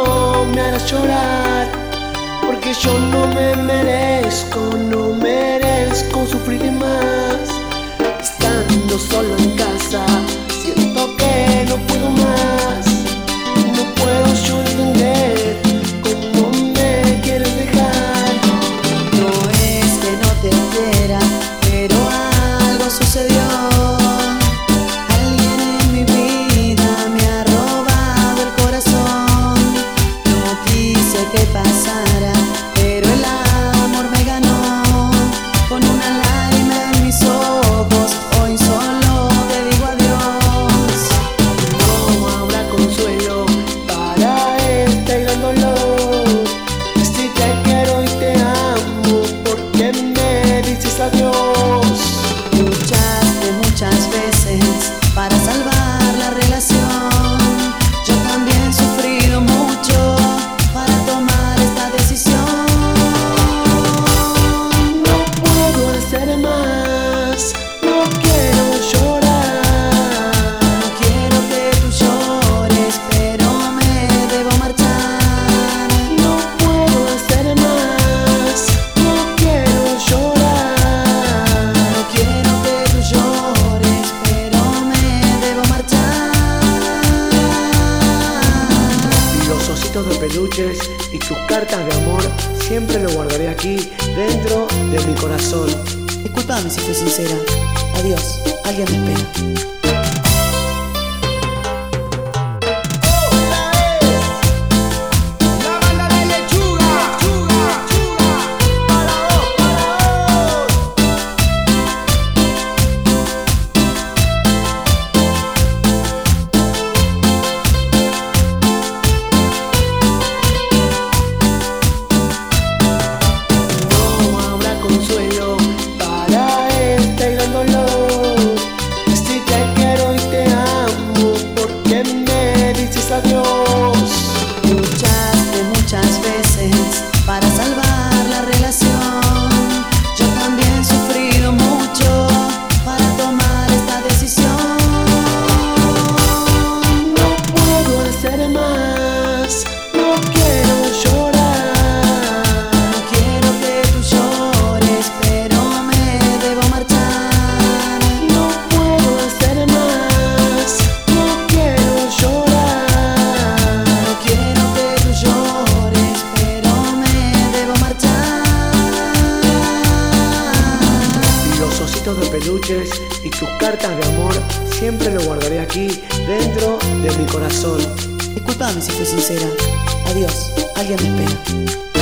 no me harás llorar, porque yo no merezco sufrir más. Estando solo en casa, siento que no puedo más. No puedo yo entender cómo me quieres dejar. No es que no te quiera, pero algo sucedió. Alguien en mi vida me ha robado el corazón. No quise que pasara, pero el amor me ganó. Con una lágrima en mis ojos, hoy solo te digo adiós. No habrá consuelo para este gran dolor. Si te quiero y te amo, ¿por qué me dices adiós? Luchaste muchas veces para salvar la relación. Yo también he sufrido mucho para tomar esta decisión. No puedo hacer más, no quiero llorar. No quiero que tú llores, pero me debo marchar. No puedo hacer más, no quiero llorar. No quiero que tú llores, pero me debo marchar. Y los ositos de peluches y tus cartas de amor siempre lo guardaré aquí dentro de mi corazón. Disculpame si fui sincera. Adiós, alguien me espera. No habrá consuelo para este gran dolor. Si te quiero y te amo, ¿por qué me dices adiós? Luchaste muchas veces para salvar la relación. Yo también he sufrido mucho para tomar esta decisión. No puedo hacer más, no quiero llorar. No quiero que tú llores, pero me debo marchar. No puedo hacer más, no quiero llorar. No quiero que tú llores, pero me debo marchar. Y los ositos de peluches y tus cartas de amor siempre lo guardaré aquí dentro de mi corazón. Disculpame si fui sincera. Adiós, alguien me espera.